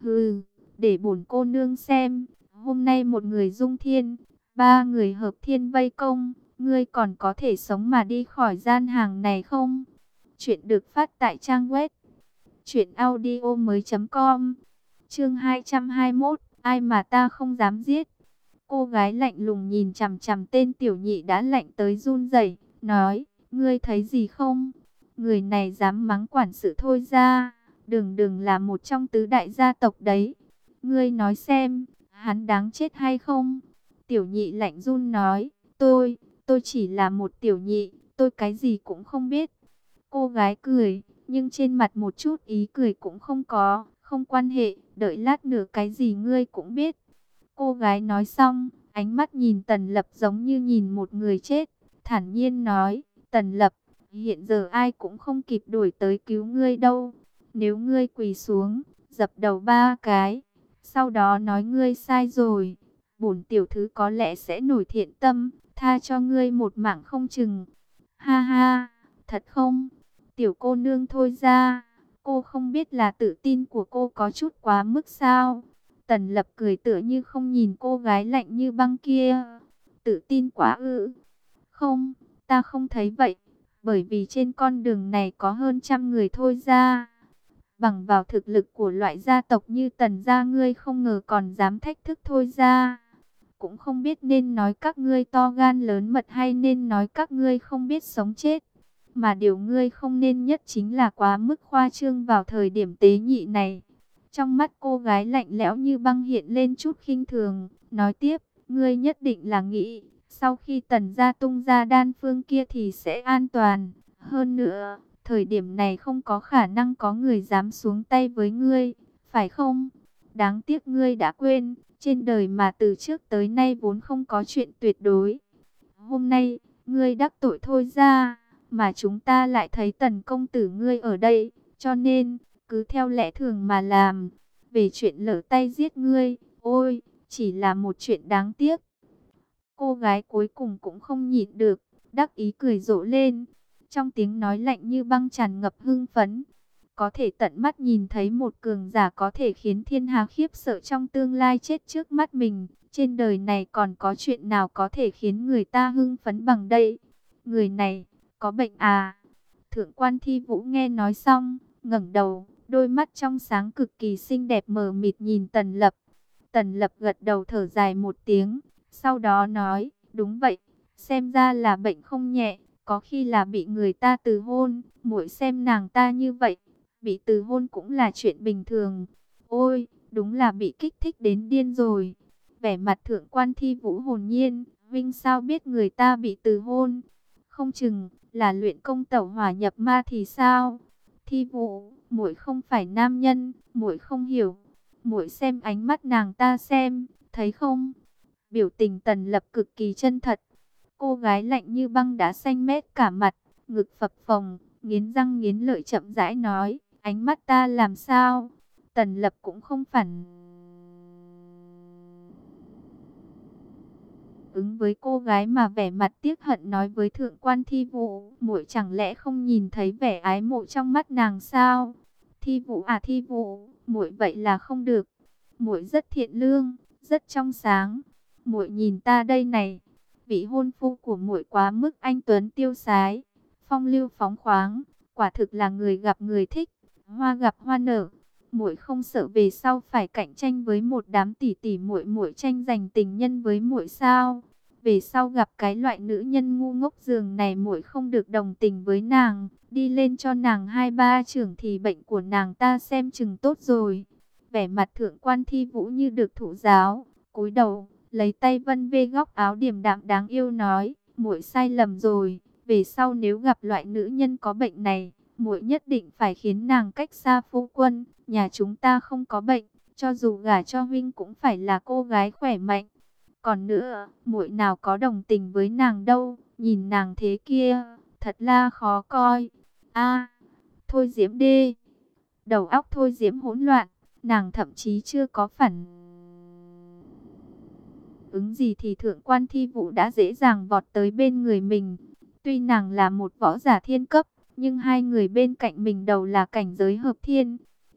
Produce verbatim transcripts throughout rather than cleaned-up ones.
Hừ, để bổn cô nương xem, hôm nay một người dung thiên, ba người hợp thiên vây công, ngươi còn có thể sống mà đi khỏi gian hàng này không? Chuyện được phát tại trang web truyện audio mới chấm com. Chương hai trăm hai mươi mốt, ai mà ta không dám giết. Cô gái lạnh lùng nhìn chằm chằm tên tiểu nhị đã lạnh tới run rẩy, nói: "Ngươi thấy gì không? Người này dám mắng quản sự Thôi gia, đừng đừng là một trong tứ đại gia tộc đấy. Ngươi nói xem, hắn đáng chết hay không?" Tiểu nhị lạnh run nói: "Tôi, tôi chỉ là một tiểu nhị, tôi cái gì cũng không biết." Cô gái cười, nhưng trên mặt một chút ý cười cũng không có, không quan hệ, đợi lát nữa cái gì ngươi cũng biết. Cô gái nói xong, ánh mắt nhìn Tần Lập giống như nhìn một người chết, thản nhiên nói: "Tần Lập, hiện giờ ai cũng không kịp đuổi tới cứu ngươi đâu. Nếu ngươi quỳ xuống, dập đầu ba cái, sau đó nói ngươi sai rồi, bổn tiểu thư có lẽ sẽ nổi thiện tâm, tha cho ngươi một mạng không chừng." Ha ha, thật không? Tiểu cô nương Thôi ra, cô không biết là tự tin của cô có chút quá mức sao? Tần Lập cười tựa như không nhìn cô gái lạnh như băng kia. Tự tin quá ư? Không, ta không thấy vậy. Bởi vì trên con đường này có hơn trăm người Thôi ra. Bằng vào thực lực của loại gia tộc như Tần gia, ngươi không ngờ còn dám thách thức Thôi ra. Cũng không biết nên nói các ngươi to gan lớn mật hay nên nói các ngươi không biết sống chết. Mà điều ngươi không nên nhất chính là quá mức khoa trương vào thời điểm tế nhị này. Trong mắt cô gái lạnh lẽo như băng hiện lên chút khinh thường, nói tiếp: "Ngươi nhất định là nghĩ, sau khi Tần gia tung ra đan phương kia thì sẽ an toàn. Hơn nữa, thời điểm này không có khả năng có người dám xuống tay với ngươi, phải không? Đáng tiếc ngươi đã quên, trên đời mà từ trước tới nay vốn không có chuyện tuyệt đối. Hôm nay, ngươi đắc tội Thôi ra, mà chúng ta lại thấy Tần công tử ngươi ở đây, cho nên cứ theo lẽ thường mà làm. Về chuyện lỡ tay giết ngươi, ôi, chỉ là một chuyện đáng tiếc." Cô gái cuối cùng cũng không nhịn được, đắc ý cười rộ lên. Trong tiếng nói lạnh như băng tràn ngập hưng phấn. Có thể tận mắt nhìn thấy một cường giả có thể khiến thiên hà khiếp sợ trong tương lai chết trước mắt mình. Trên đời này còn có chuyện nào có thể khiến người ta hưng phấn bằng đây? Người này, có bệnh à? Thượng quan Thi Vũ nghe nói xong, ngẩng đầu, đôi mắt trong sáng cực kỳ xinh đẹp mờ mịt nhìn Tần Lập. Tần Lập gật đầu thở dài một tiếng, sau đó nói: "Đúng vậy, xem ra là bệnh không nhẹ, có khi là bị người ta từ hôn, muội xem nàng ta như vậy, bị từ hôn cũng là chuyện bình thường." Ôi, đúng là bị kích thích đến điên rồi. Vẻ mặt Thượng quan Thi Vũ hồn nhiên, Vinh sao biết người ta bị từ hôn? Không chừng là luyện công tẩu hỏa nhập ma thì sao? Thi Vũ, muội không phải nam nhân, muội không hiểu. Muội xem ánh mắt nàng ta xem, thấy không? Biểu tình Tần Lập cực kỳ chân thật. Cô gái lạnh như băng đã xanh mét cả mặt, ngực phập phồng, nghiến răng nghiến lợi chậm rãi nói: "Ánh mắt ta làm sao?" Tần Lập cũng không phản ứng với cô gái mà vẻ mặt tiếc hận nói với Thượng quan Thi Vũ: "Muội chẳng lẽ không nhìn thấy vẻ ái mộ trong mắt nàng sao?" "Thi Vũ à Thi Vũ, muội vậy là không được. Muội rất thiện lương, rất trong sáng. Muội nhìn ta đây này, vị hôn phu của muội quá mức anh tuấn tiêu sái, phong lưu phóng khoáng, quả thực là người gặp người thích, hoa gặp hoa nở. Muội không sợ về sau phải cạnh tranh với một đám tỷ tỷ muội muội tranh giành tình nhân với muội sao? Về sau gặp cái loại nữ nhân ngu ngốc giường này muội không được đồng tình với nàng, đi lên cho nàng hai ba chưởng thì bệnh của nàng ta xem chừng tốt rồi." Vẻ mặt Thượng quan Thi Vũ như được thụ giáo, cúi đầu, lấy tay vân vê góc áo điềm đạm đáng yêu nói: "Muội sai lầm rồi, về sau nếu gặp loại nữ nhân có bệnh này, muội nhất định phải khiến nàng cách xa phu quân. Nhà chúng ta không có bệnh, cho dù gả cho huynh cũng phải là cô gái khỏe mạnh. Còn nữa, muội nào có đồng tình với nàng đâu, nhìn nàng thế kia, thật là khó coi." A, Thôi Diễm đê, đầu óc Thôi Diễm hỗn loạn, nàng thậm chí chưa có phản ứng gì thì Thượng quan Thi Vũ đã dễ dàng vọt tới bên người mình. Tuy nàng là một võ giả thiên cấp, nhưng hai người bên cạnh mình đầu là cảnh giới hợp thiên.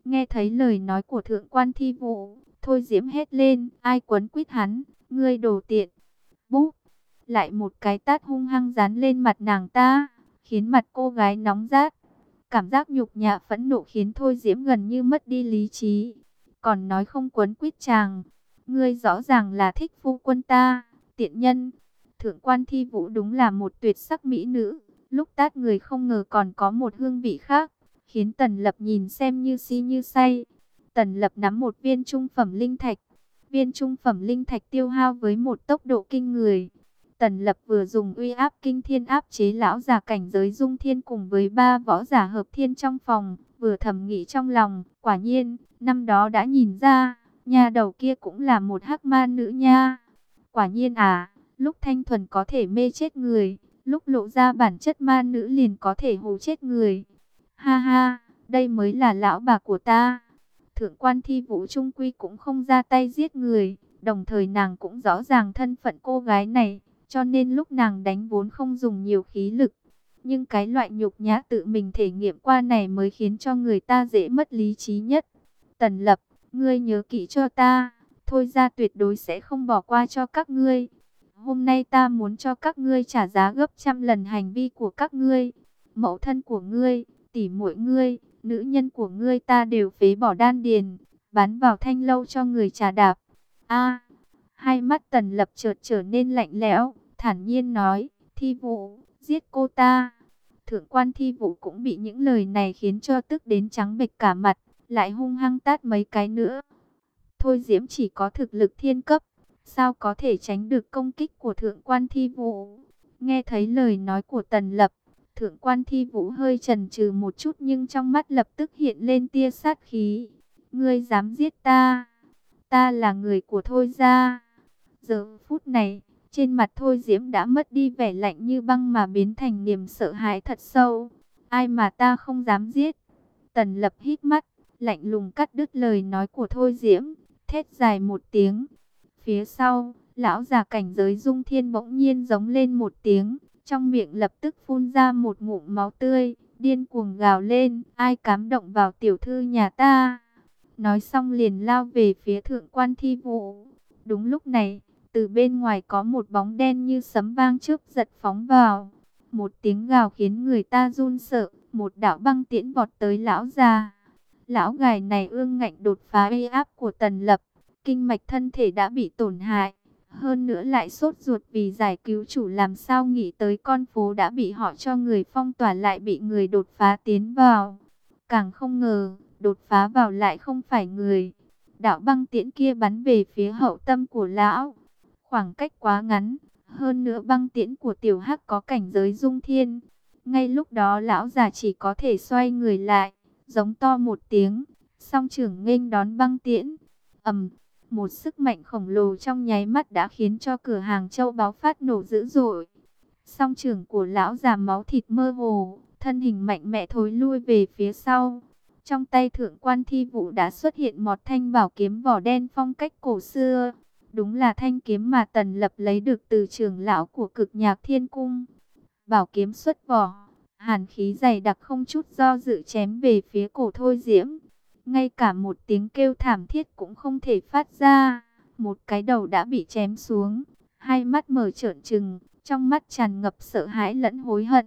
Nghe thấy lời nói của Thượng quan Thi Vũ, Thôi Diễm hét lên, ai quấn quýt hắn, ngươi đồ tiện. Búp, lại một cái tát hung hăng dán lên mặt nàng ta, khiến mặt cô gái nóng rát. Cảm giác nhục nhã phẫn nộ khiến Thôi Diễm gần như mất đi lý trí. Còn nói không quấn quýt chàng, ngươi rõ ràng là thích phu quân ta, tiện nhân. Thượng quan Thi Vũ đúng là một tuyệt sắc mỹ nữ, lúc tát người không ngờ còn có một hương vị khác, khiến Tần Lập nhìn xem như si như say. Tần Lập nắm một viên trung phẩm linh thạch. Viên trung phẩm linh thạch tiêu hao với một tốc độ kinh người. Tần Lập vừa dùng uy áp kinh thiên áp chế lão già cảnh giới dung thiên cùng với ba võ giả hợp thiên trong phòng, vừa thầm nghĩ trong lòng, quả nhiên, năm đó đã nhìn ra, nhà đầu kia cũng là một hắc ma nữ nha. Quả nhiên à, lúc thanh thuần có thể mê chết người, lúc lộ ra bản chất ma nữ liền có thể hù chết người. Ha ha, đây mới là lão bà của ta. Thượng quan Thi Vũ trung quy cũng không ra tay giết người, đồng thời nàng cũng rõ ràng thân phận cô gái này, cho nên lúc nàng đánh vốn không dùng nhiều khí lực. Nhưng cái loại nhục nhã tự mình thể nghiệm qua này mới khiến cho người ta dễ mất lý trí nhất. Tần Lập, ngươi nhớ kỹ cho ta, thôi ra tuyệt đối sẽ không bỏ qua cho các ngươi. Hôm nay ta muốn cho các ngươi trả giá gấp trăm lần hành vi của các ngươi. Mẫu thân của ngươi, tỷ muội ngươi, nữ nhân của ngươi ta đều phế bỏ đan điền, bán vào thanh lâu cho người trà đạp. A, hai mắt Tần Lập chợt trở nên lạnh lẽo, thản nhiên nói, Thi Vũ, giết cô ta. Thượng quan Thi Vũ cũng bị những lời này khiến cho tức đến trắng bệch cả mặt, lại hung hăng tát mấy cái nữa. Thôi Diễm chỉ có thực lực thiên cấp, sao có thể tránh được công kích của Thượng quan Thi Vũ. Nghe thấy lời nói của Tần Lập, Thượng quan Thi Vũ hơi chần chừ một chút nhưng trong mắt lập tức hiện lên tia sát khí. Ngươi dám giết ta? Ta là người của Thôi gia. Giờ phút này, trên mặt Thôi Diễm đã mất đi vẻ lạnh như băng mà biến thành niềm sợ hãi thật sâu. Ai mà ta không dám giết? Tần Lập hít mắt, lạnh lùng cắt đứt lời nói của Thôi Diễm, thét dài một tiếng. Phía sau, lão già cảnh giới Dung Thiên bỗng nhiên giống lên một tiếng, trong miệng lập tức phun ra một ngụm máu tươi, điên cuồng gào lên, ai cám động vào tiểu thư nhà ta. Nói xong liền lao về phía Thượng quan Thi Vũ. Đúng lúc này, từ bên ngoài có một bóng đen như sấm vang chớp giật phóng vào. Một tiếng gào khiến người ta run sợ, một đạo băng tiễn vọt tới lão già. Lão gài này ương ngạnh đột phá uy áp của Tần Lập, kinh mạch thân thể đã bị tổn hại. Hơn nữa lại sốt ruột vì giải cứu chủ, làm sao nghĩ tới con phố đã bị họ cho người phong tỏa lại bị người đột phá tiến vào. Càng không ngờ, đột phá vào lại không phải người. Đạo băng tiễn kia bắn về phía hậu tâm của lão. Khoảng cách quá ngắn, hơn nữa băng tiễn của tiểu hắc có cảnh giới dung thiên. Ngay lúc đó lão già chỉ có thể xoay người lại, giống to một tiếng, song trưởng nghênh đón băng tiễn. Ầm, một sức mạnh khổng lồ trong nháy mắt đã khiến cho cửa hàng châu báu phát nổ dữ dội. Song trưởng của lão già máu thịt mơ hồ, thân hình mạnh mẽ thối lui về phía sau. Trong tay Thượng quan Thi Vũ đã xuất hiện một thanh bảo kiếm vỏ đen phong cách cổ xưa. Đúng là thanh kiếm mà Tần Lập lấy được từ trưởng lão của Cực Nhạc Thiên Cung. Bảo kiếm xuất vỏ, hàn khí dày đặc không chút do dự chém về phía cổ Thôi Diễm. Ngay cả một tiếng kêu thảm thiết cũng không thể phát ra. Một cái đầu đã bị chém xuống, hai mắt mở trợn trừng, trong mắt tràn ngập sợ hãi lẫn hối hận.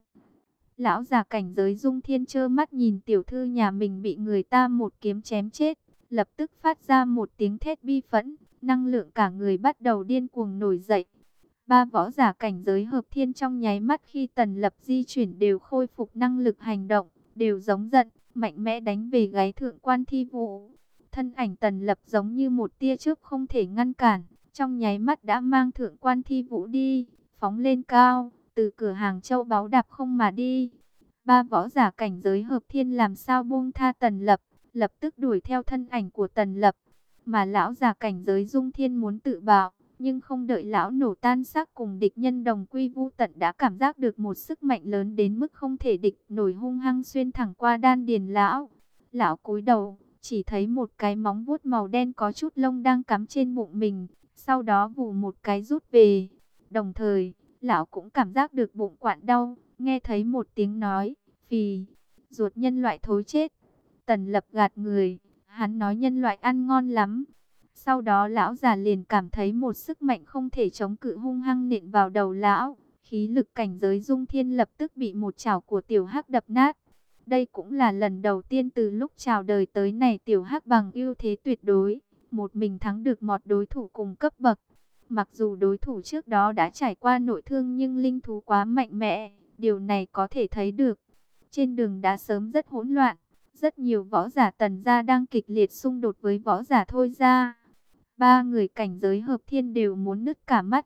Lão già cảnh giới Dung Thiên trơ mắt nhìn tiểu thư nhà mình bị người ta một kiếm chém chết, lập tức phát ra một tiếng thét bi phẫn, năng lượng cả người bắt đầu điên cuồng nổi dậy. Ba võ giả cảnh giới hợp thiên trong nháy mắt khi Tần Lập di chuyển đều khôi phục năng lực hành động, đều giống giận, mạnh mẽ đánh về gáy Thượng quan Thi Vũ. Thân ảnh Tần Lập giống như một tia chớp không thể ngăn cản, trong nháy mắt đã mang Thượng quan Thi Vũ đi, phóng lên cao, từ cửa hàng châu báu đạp không mà đi. Ba võ giả cảnh giới hợp thiên làm sao buông tha Tần Lập, lập tức đuổi theo thân ảnh của Tần Lập. Mà lão già cảnh giới Dung Thiên muốn tự bạo, nhưng không đợi lão nổ tan xác cùng địch nhân đồng quy vu tận đã cảm giác được một sức mạnh lớn đến mức không thể địch nổi hung hăng xuyên thẳng qua đan điền lão. Lão cúi đầu, chỉ thấy một cái móng vuốt màu đen có chút lông đang cắm trên bụng mình, sau đó vù một cái rút về. Đồng thời, lão cũng cảm giác được bụng quặn đau, nghe thấy một tiếng nói, phì, ruột nhân loại thối chết. Tần Lập gạt người, Hắn nói nhân loại ăn ngon lắm. Sau đó lão già liền cảm thấy một sức mạnh không thể chống cự hung hăng nện vào đầu lão. Khí lực cảnh giới dung thiên lập tức bị một chảo của tiểu hắc đập nát. Đây cũng là lần đầu tiên từ lúc chào đời tới này tiểu hắc bằng ưu thế tuyệt đối. Một mình thắng được một đối thủ cùng cấp bậc. Mặc dù đối thủ trước đó đã trải qua nội thương nhưng linh thú quá mạnh mẽ. Điều này có thể thấy được. Trên đường đã sớm rất hỗn loạn. Rất nhiều võ giả Tần gia đang kịch liệt xung đột với võ giả Thôi gia. Ba người cảnh giới hợp thiên đều muốn nứt cả mắt.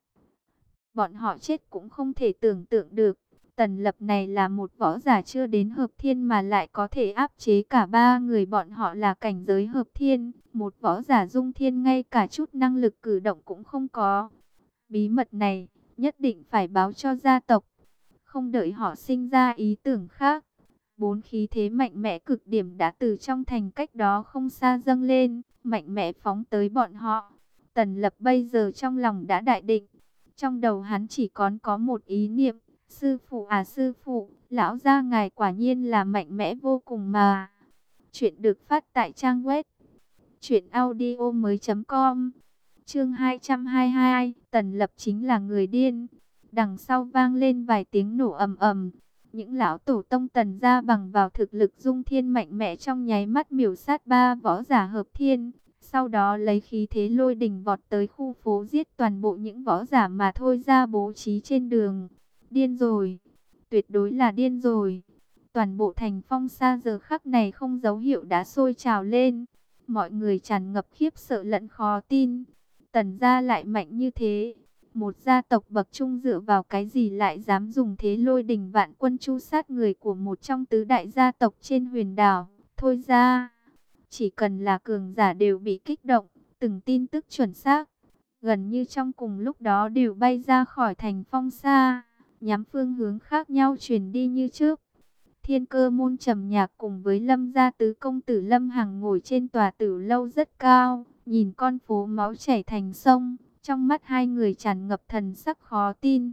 Bọn họ chết cũng không thể tưởng tượng được. Tần Lập này là một võ giả chưa đến hợp thiên mà lại có thể áp chế cả ba người bọn họ là cảnh giới hợp thiên. Một võ giả dung thiên ngay cả chút năng lực cử động cũng không có. Bí mật này nhất định phải báo cho gia tộc. Không đợi họ sinh ra ý tưởng khác. Bốn khí thế mạnh mẽ cực điểm đã từ trong thành cách đó không xa dâng lên, mạnh mẽ phóng tới bọn họ. Tần Lập bây giờ trong lòng đã đại định. Trong đầu hắn chỉ còn có một ý niệm. Sư phụ à sư phụ, lão gia ngài quả nhiên là mạnh mẽ vô cùng mà. Chuyện được phát tại trang web truyện audio mới chấm com. Chương hai trăm hai mươi hai, Tần Lập chính là người điên. Đằng sau vang lên vài tiếng nổ ầm ầm. Những lão tổ tông Tần gia bằng vào thực lực dung thiên mạnh mẽ trong nháy mắt miểu sát ba võ giả hợp thiên. Sau đó lấy khí thế lôi đình vọt tới khu phố giết toàn bộ những võ giả mà Thôi gia bố trí trên đường. Điên rồi, tuyệt đối là điên rồi. Toàn bộ thành Phong Sa giờ khắc này không dấu hiệu đã sôi trào lên. Mọi người tràn ngập khiếp sợ lẫn khó tin. Tần gia lại mạnh như thế. Một gia tộc bậc trung dựa vào cái gì lại dám dùng thế lôi đình vạn quân chu sát người của một trong tứ đại gia tộc trên huyền đảo. Thôi ra, chỉ cần là cường giả đều bị kích động, từng tin tức chuẩn xác. Gần như trong cùng lúc đó đều bay ra khỏi thành Phong Sa, nhắm phương hướng khác nhau truyền đi như trước. Thiên Cơ môn Trầm Nhạc cùng với Lâm gia tứ công tử Lâm Hằng ngồi trên tòa tử lâu rất cao, nhìn con phố máu chảy thành sông. Trong mắt hai người tràn ngập thần sắc khó tin.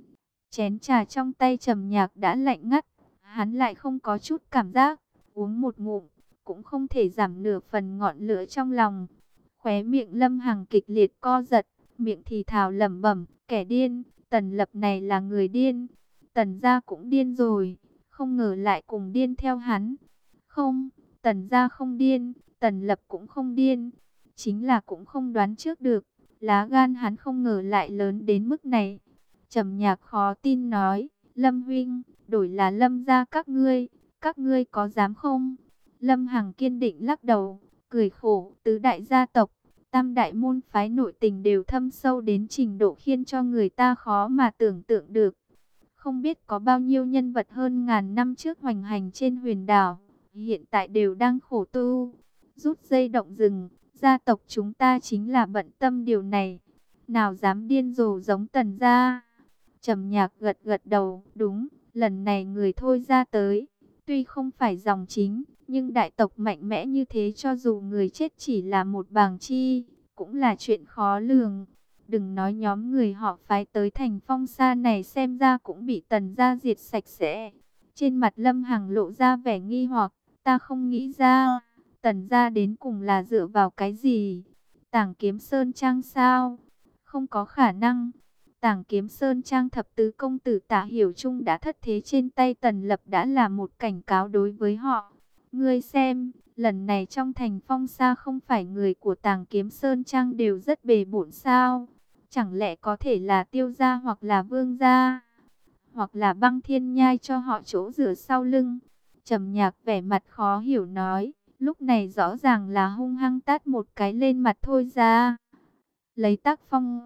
Chén trà trong tay Trầm Nhạc đã lạnh ngắt. Hắn lại không có chút cảm giác. Uống một ngụm, cũng không thể giảm nửa phần ngọn lửa trong lòng. Khóe miệng Lâm Hằng kịch liệt co giật. Miệng thì thào lẩm bẩm, kẻ điên, Tần Lập này là người điên. Tần gia cũng điên rồi. Không ngờ lại cùng điên theo hắn. Không, Tần gia không điên. Tần Lập cũng không điên. Chính là cũng không đoán trước được. Lá gan hắn không ngờ lại lớn đến mức này. Trầm Nhạc khó tin nói, Lâm huynh, đổi là Lâm gia các ngươi, các ngươi có dám không? Lâm Hằng kiên định lắc đầu, cười khổ, tứ đại gia tộc, tam đại môn phái nội tình đều thâm sâu đến trình độ khiến cho người ta khó mà tưởng tượng được. Không biết có bao nhiêu nhân vật hơn ngàn năm trước hoành hành trên huyền đảo, hiện tại đều đang khổ tu, rút dây động rừng. Gia tộc chúng ta chính là bận tâm điều này. Nào dám điên rồ giống Tần gia. Trầm Nhạc gật gật đầu. Đúng, lần này người Thôi ra tới. Tuy không phải dòng chính, nhưng đại tộc mạnh mẽ như thế cho dù người chết chỉ là một bàng chi, cũng là chuyện khó lường. Đừng nói nhóm người họ phái tới thành Phong Sa này xem ra cũng bị Tần gia diệt sạch sẽ. Trên mặt Lâm Hằng lộ ra vẻ nghi hoặc. Ta không nghĩ ra. Tần gia đến cùng là dựa vào cái gì? Tảng Kiếm Sơn Trang sao? Không có khả năng. Tảng Kiếm Sơn Trang thập tứ công tử Tạ Hiểu Trung đã thất thế trên tay Tần Lập đã là một cảnh cáo đối với họ. Ngươi xem, lần này trong thành Phong Sa không phải người của Tảng Kiếm Sơn Trang đều rất bề bộn sao? Chẳng lẽ có thể là Tiêu gia hoặc là Vương gia? Hoặc là Băng Thiên Nhai cho họ chỗ dựa sau lưng? Trầm Nhạc vẻ mặt khó hiểu nói. Lúc này rõ ràng là hung hăng tát một cái lên mặt Thôi ra. Lấy tác phong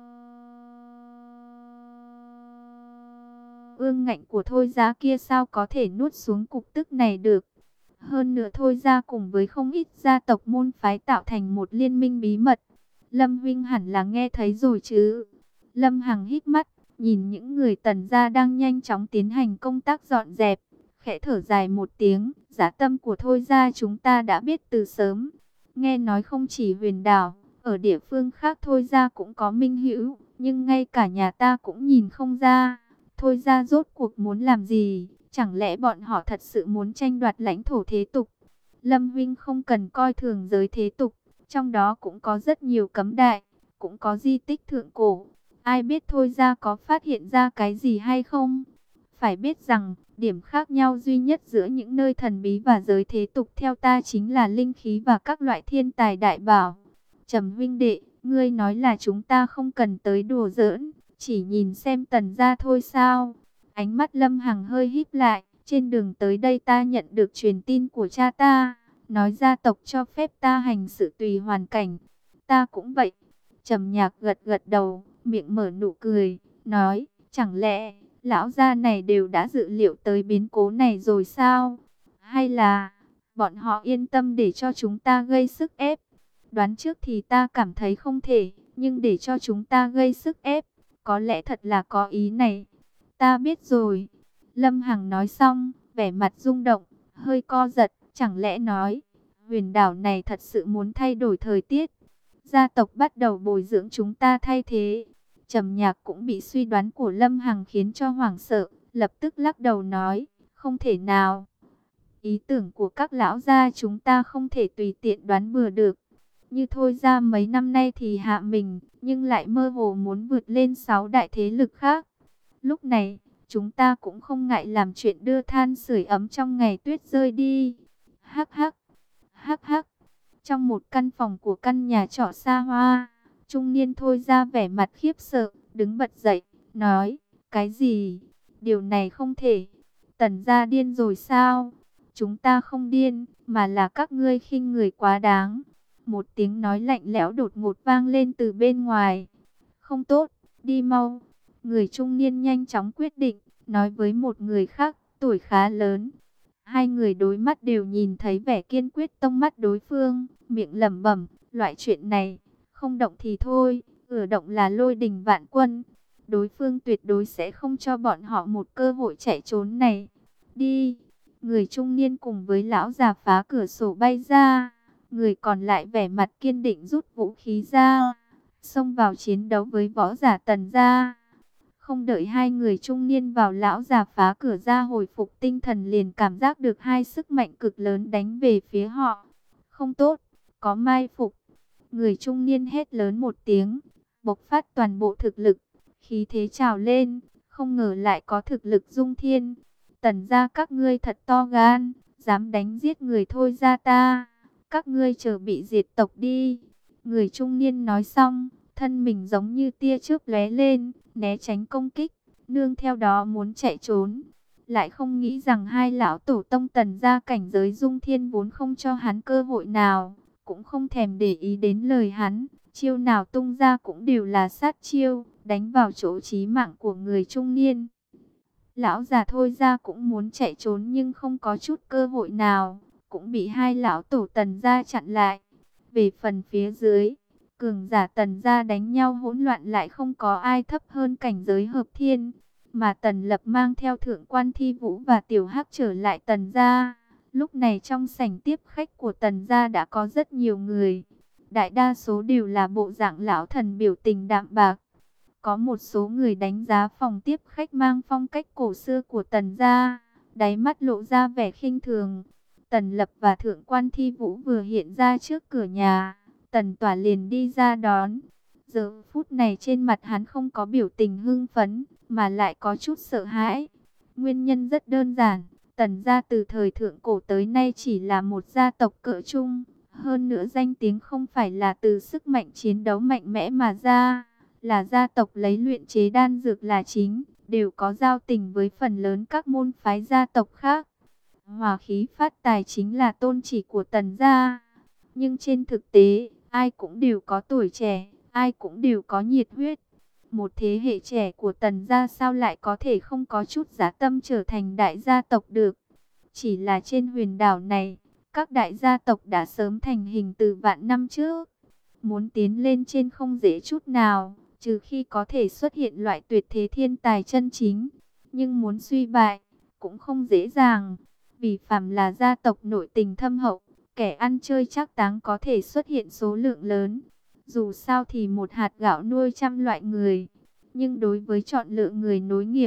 ương ngạnh của Thôi ra kia sao có thể nuốt xuống cục tức này được. Hơn nữa Thôi ra cùng với không ít gia tộc môn phái tạo thành một liên minh bí mật. Lâm huynh hẳn là nghe thấy rồi chứ. Lâm Hằng hít mắt, nhìn những người Tần gia đang nhanh chóng tiến hành công tác dọn dẹp. Khẽ thở dài một tiếng, giá tâm của Thôi gia chúng ta đã biết từ sớm. Nghe nói không chỉ huyền đảo, ở địa phương khác Thôi gia cũng có minh hữu, nhưng ngay cả nhà ta cũng nhìn không ra. Thôi gia rốt cuộc muốn làm gì? Chẳng lẽ bọn họ thật sự muốn tranh đoạt lãnh thổ thế tục? Lâm Vinh không cần coi thường giới thế tục, trong đó cũng có rất nhiều cấm đại, cũng có di tích thượng cổ. Ai biết Thôi Gia có phát hiện ra cái gì hay không? Phải biết rằng, điểm khác nhau duy nhất giữa những nơi thần bí và giới thế tục theo ta chính là linh khí và các loại thiên tài đại bảo. Trầm huynh đệ, ngươi nói là chúng ta không cần tới đùa giỡn, chỉ nhìn xem Tần gia thôi sao? Ánh mắt Lâm Hằng hơi híp lại, trên đường tới đây ta nhận được truyền tin của cha ta, nói gia tộc cho phép ta hành sự tùy hoàn cảnh. Ta cũng vậy. Trầm Nhạc gật gật đầu, miệng mở nụ cười, nói, chẳng lẽ lão gia này đều đã dự liệu tới biến cố này rồi sao? Hay là bọn họ yên tâm để cho chúng ta gây sức ép? Đoán trước thì ta cảm thấy không thể, nhưng để cho chúng ta gây sức ép, có lẽ thật là có ý này. Ta biết rồi. Lâm Hằng nói xong, vẻ mặt rung động, hơi co giật, chẳng lẽ nói, huyền đảo này thật sự muốn thay đổi thời tiết. Gia tộc bắt đầu bồi dưỡng chúng ta thay thế. Trầm Nhạc cũng bị suy đoán của Lâm Hằng khiến cho hoảng sợ, lập tức lắc đầu nói, không thể nào. Ý tưởng của các lão gia chúng ta không thể tùy tiện đoán bừa được. Như Thôi Gia mấy năm nay thì hạ mình, nhưng lại mơ hồ muốn vượt lên sáu đại thế lực khác. Lúc này, chúng ta cũng không ngại làm chuyện đưa than sưởi ấm trong ngày tuyết rơi đi. Hắc hắc, hắc hắc. Trong một căn phòng của căn nhà trọ xa hoa, trung niên Thôi Gia vẻ mặt khiếp sợ, đứng bật dậy, nói, cái gì? Điều này không thể. Tần gia điên rồi sao? Chúng ta không điên, mà là các ngươi khinh người quá đáng. Một tiếng nói lạnh lẽo đột ngột vang lên từ bên ngoài. Không tốt, đi mau. Người trung niên nhanh chóng quyết định, nói với một người khác, tuổi khá lớn. Hai người đối mắt đều nhìn thấy vẻ kiên quyết tông mắt đối phương, miệng lẩm bẩm, loại chuyện này, không động thì thôi, ửa động là lôi đình vạn quân. Đối phương tuyệt đối sẽ không cho bọn họ một cơ hội chạy trốn này. Đi, người trung niên cùng với lão già phá cửa sổ bay ra, người còn lại vẻ mặt kiên định rút vũ khí ra, xông vào chiến đấu với võ giả Tần gia. Không đợi hai người trung niên vào, lão già phá cửa ra hồi phục tinh thần liền cảm giác được hai sức mạnh cực lớn đánh về phía họ. Không tốt, có mai phục. Người trung niên hét lớn một tiếng, bộc phát toàn bộ thực lực, khí thế trào lên, không ngờ lại có thực lực dung thiên. Tần gia các ngươi thật to gan, dám đánh giết người Thôi gia ta, các ngươi chờ bị diệt tộc đi. Người trung niên nói xong, thân mình giống như tia chớp lóe lên, né tránh công kích, nương theo đó muốn chạy trốn. Lại không nghĩ rằng hai lão tổ tông Tần gia cảnh giới dung thiên vốn không cho hắn cơ hội nào, cũng không thèm để ý đến lời hắn, chiêu nào tung ra cũng đều là sát chiêu, đánh vào chỗ chí mạng của người trung niên. Lão già Thôi gia cũng muốn chạy trốn nhưng không có chút cơ hội nào, cũng bị hai lão tổ Tần gia chặn lại. Về phần phía dưới, cường giả Tần gia đánh nhau hỗn loạn, lại không có ai thấp hơn cảnh giới hợp thiên, mà Tần Lập mang theo thượng quan Thi Vũ và Tiểu Hắc trở lại Tần gia. Lúc này trong sảnh tiếp khách của Tần gia đã có rất nhiều người, đại đa số đều là bộ dạng lão thần, biểu tình đạm bạc. Có một số người đánh giá phòng tiếp khách mang phong cách cổ xưa của Tần gia, đáy mắt lộ ra vẻ khinh thường. Tần Lập và thượng quan Thi Vũ vừa hiện ra trước cửa nhà, Tần Tỏa liền đi ra đón. Giờ phút này trên mặt hắn không có biểu tình hưng phấn, mà lại có chút sợ hãi. Nguyên nhân rất đơn giản, Tần gia từ thời thượng cổ tới nay chỉ là một gia tộc cỡ trung. Hơn nữa danh tiếng không phải là từ sức mạnh chiến đấu mạnh mẽ mà ra, là gia tộc lấy luyện chế đan dược là chính, đều có giao tình với phần lớn các môn phái gia tộc khác. Hòa khí phát tài chính là tôn chỉ của Tần gia. Nhưng trên thực tế, ai cũng đều có tuổi trẻ, ai cũng đều có nhiệt huyết. Một thế hệ trẻ của Tần gia sao lại có thể không có chút dã tâm trở thành đại gia tộc được. Chỉ là trên huyền đảo này, các đại gia tộc đã sớm thành hình từ vạn năm trước. Muốn tiến lên trên không dễ chút nào, trừ khi có thể xuất hiện loại tuyệt thế thiên tài chân chính. Nhưng muốn suy bại, cũng không dễ dàng. Vì phàm là gia tộc nội tình thâm hậu, kẻ ăn chơi trác táng có thể xuất hiện số lượng lớn. Dù sao thì một hạt gạo nuôi trăm loại người. Nhưng đối với chọn lựa người nối nghiệp,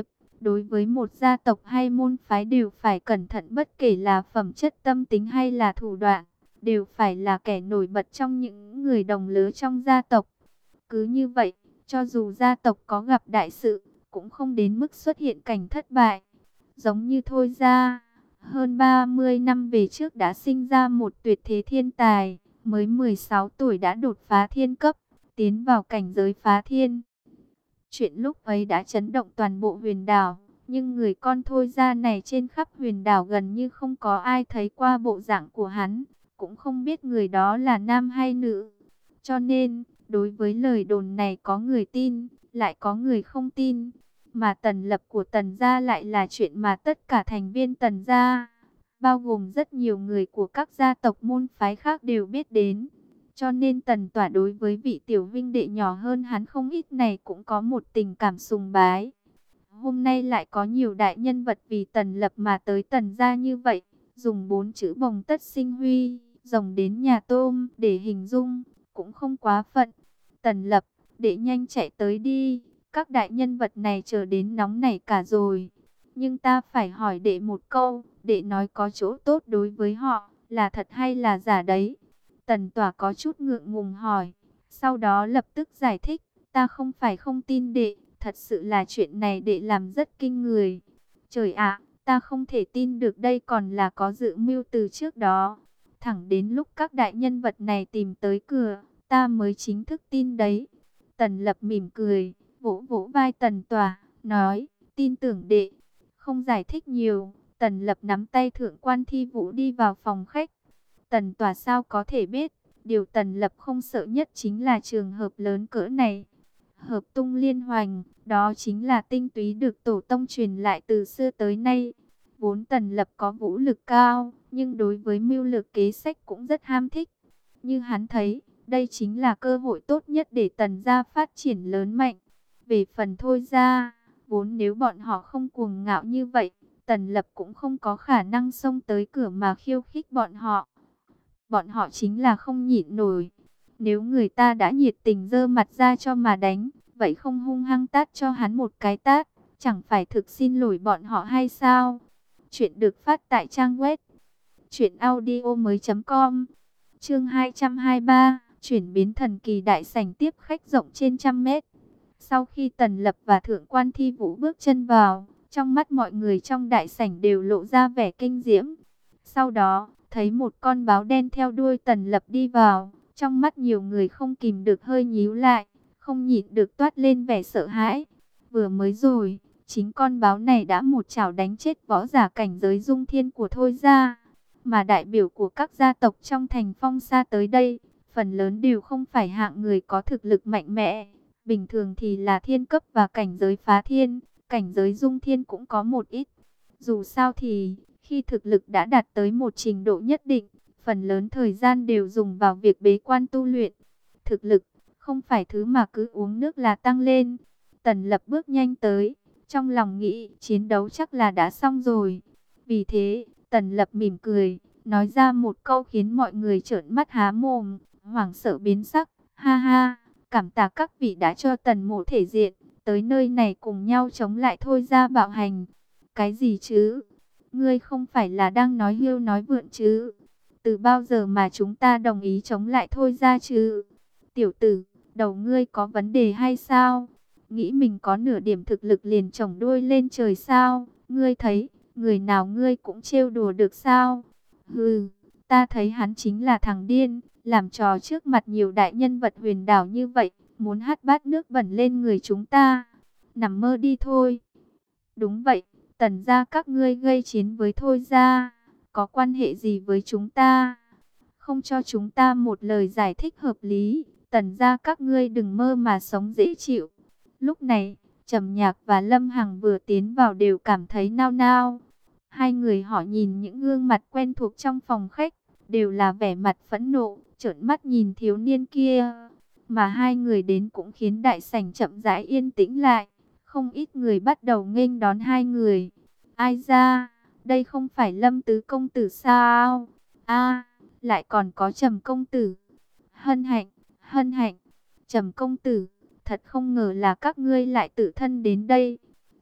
Đối với một gia tộc hay môn phái đều phải cẩn thận, bất kể là phẩm chất tâm tính hay là thủ đoạn, đều phải là kẻ nổi bật trong những người đồng lứa trong gia tộc. Cứ như vậy, cho dù gia tộc có gặp đại sự, cũng không đến mức xuất hiện cảnh thất bại. Giống như Thôi Gia, hơn ba mươi năm về trước đã sinh ra một tuyệt thế thiên tài, mới mười sáu tuổi đã đột phá thiên cấp, tiến vào cảnh giới phá thiên. Chuyện lúc ấy đã chấn động toàn bộ huyền đảo, nhưng người con Thôi Gia này trên khắp huyền đảo gần như không có ai thấy qua bộ dạng của hắn, cũng không biết người đó là nam hay nữ. Cho nên, đối với lời đồn này có người tin, lại có người không tin. Mà Tần Lập của Tần Gia lại là chuyện mà tất cả thành viên Tần Gia, bao gồm rất nhiều người của các gia tộc môn phái khác đều biết đến. Cho nên Tần Tỏa đối với vị tiểu huynh đệ nhỏ hơn hắn không ít này cũng có một tình cảm sùng bái. Hôm nay lại có nhiều đại nhân vật vì Tần Lập mà tới Tần Gia như vậy, dùng bốn chữ bồng tất sinh huy, rồng đến nhà tôm để hình dung, cũng không quá phận. Tần Lập, đệ nhanh chạy tới đi, các đại nhân vật này chờ đến nóng nảy cả rồi. Nhưng ta phải hỏi đệ một câu, đệ nói có chỗ tốt đối với họ, là thật hay là giả đấy? Tần Tỏa có chút ngượng ngùng hỏi, sau đó lập tức giải thích, ta không phải không tin đệ, thật sự là chuyện này đệ làm rất kinh người. Trời ạ, ta không thể tin được đây còn là có dự mưu từ trước đó. Thẳng đến lúc các đại nhân vật này tìm tới cửa, ta mới chính thức tin đấy. Tần Lập mỉm cười, vỗ vỗ vai Tần Tỏa, nói, tin tưởng đệ. Không giải thích nhiều, Tần Lập nắm tay Thượng quan Thi Vũ đi vào phòng khách. Tần Tỏa sao có thể biết, điều Tần Lập không sợ nhất chính là trường hợp lớn cỡ này. Hợp tung liên hoành, đó chính là tinh túy được tổ tông truyền lại từ xưa tới nay. Vốn Tần Lập có vũ lực cao, nhưng đối với mưu lược kế sách cũng rất ham thích. Như hắn thấy, đây chính là cơ hội tốt nhất để Tần gia phát triển lớn mạnh. Về phần Thôi gia, vốn nếu bọn họ không cuồng ngạo như vậy, Tần Lập cũng không có khả năng xông tới cửa mà khiêu khích bọn họ. Bọn họ chính là không nhịn nổi. Nếu người ta đã nhiệt tình giơ mặt ra cho mà đánh, vậy không hung hăng tát cho hắn một cái tát, chẳng phải thực xin lỗi bọn họ hay sao? Chuyện được phát tại trang web truyện audio mới chấm com. Chương hai trăm hai mươi ba, chuyển biến thần kỳ. Đại sảnh tiếp khách rộng trên trăm mét. Sau khi Tần Lập và Thượng quan Thi Vũ bước chân vào, trong mắt mọi người trong đại sảnh đều lộ ra vẻ kinh diễm. Sau đó, thấy một con báo đen theo đuôi Tần Lập đi vào, trong mắt nhiều người không kìm được hơi nhíu lại, không nhịn được toát lên vẻ sợ hãi. Vừa mới rồi, chính con báo này đã một chảo đánh chết võ giả cảnh giới dung thiên của Thôi gia. Mà đại biểu của các gia tộc trong thành Phong Sa tới đây, phần lớn đều không phải hạng người có thực lực mạnh mẽ. Bình thường thì là thiên cấp và cảnh giới phá thiên, cảnh giới dung thiên cũng có một ít. Dù sao thì, khi thực lực đã đạt tới một trình độ nhất định, phần lớn thời gian đều dùng vào việc bế quan tu luyện. Thực lực, không phải thứ mà cứ uống nước là tăng lên. Tần Lập bước nhanh tới, trong lòng nghĩ chiến đấu chắc là đã xong rồi. Vì thế, Tần Lập mỉm cười, nói ra một câu khiến mọi người trợn mắt há mồm, hoảng sợ biến sắc. Ha ha, cảm tạ các vị đã cho Tần mộ thể diện, tới nơi này cùng nhau chống lại Thôi gia bạo hành. Cái gì chứ? Ngươi không phải là đang nói hưu nói vượn chứ? Từ bao giờ mà chúng ta đồng ý chống lại Thôi gia chứ? Tiểu tử, đầu ngươi có vấn đề hay sao? Nghĩ mình có nửa điểm thực lực liền chổng đuôi lên trời sao? Ngươi thấy, người nào ngươi cũng trêu đùa được sao? Hừ, ta thấy hắn chính là thằng điên, làm trò trước mặt nhiều đại nhân vật huyền đảo như vậy, muốn hắt bát nước bẩn lên người chúng ta. Nằm mơ đi thôi. Đúng vậy, Tần gia các ngươi gây chiến với Thôi gia, có quan hệ gì với chúng ta? Không cho chúng ta một lời giải thích hợp lý, Tần gia các ngươi đừng mơ mà sống dễ chịu. Lúc này, Trầm Nhạc và Lâm Hằng vừa tiến vào đều cảm thấy nao nao. Hai người họ nhìn những gương mặt quen thuộc trong phòng khách, đều là vẻ mặt phẫn nộ, trợn mắt nhìn thiếu niên kia. Mà hai người đến cũng khiến đại sảnh chậm rãi yên tĩnh lại. Không ít người bắt đầu nghênh đón hai người. Ai ra, đây không phải Lâm Tứ công tử sao? A, lại còn có Trầm công tử. Hân hạnh, hân hạnh. Trầm công tử, thật không ngờ là các ngươi lại tự thân đến đây.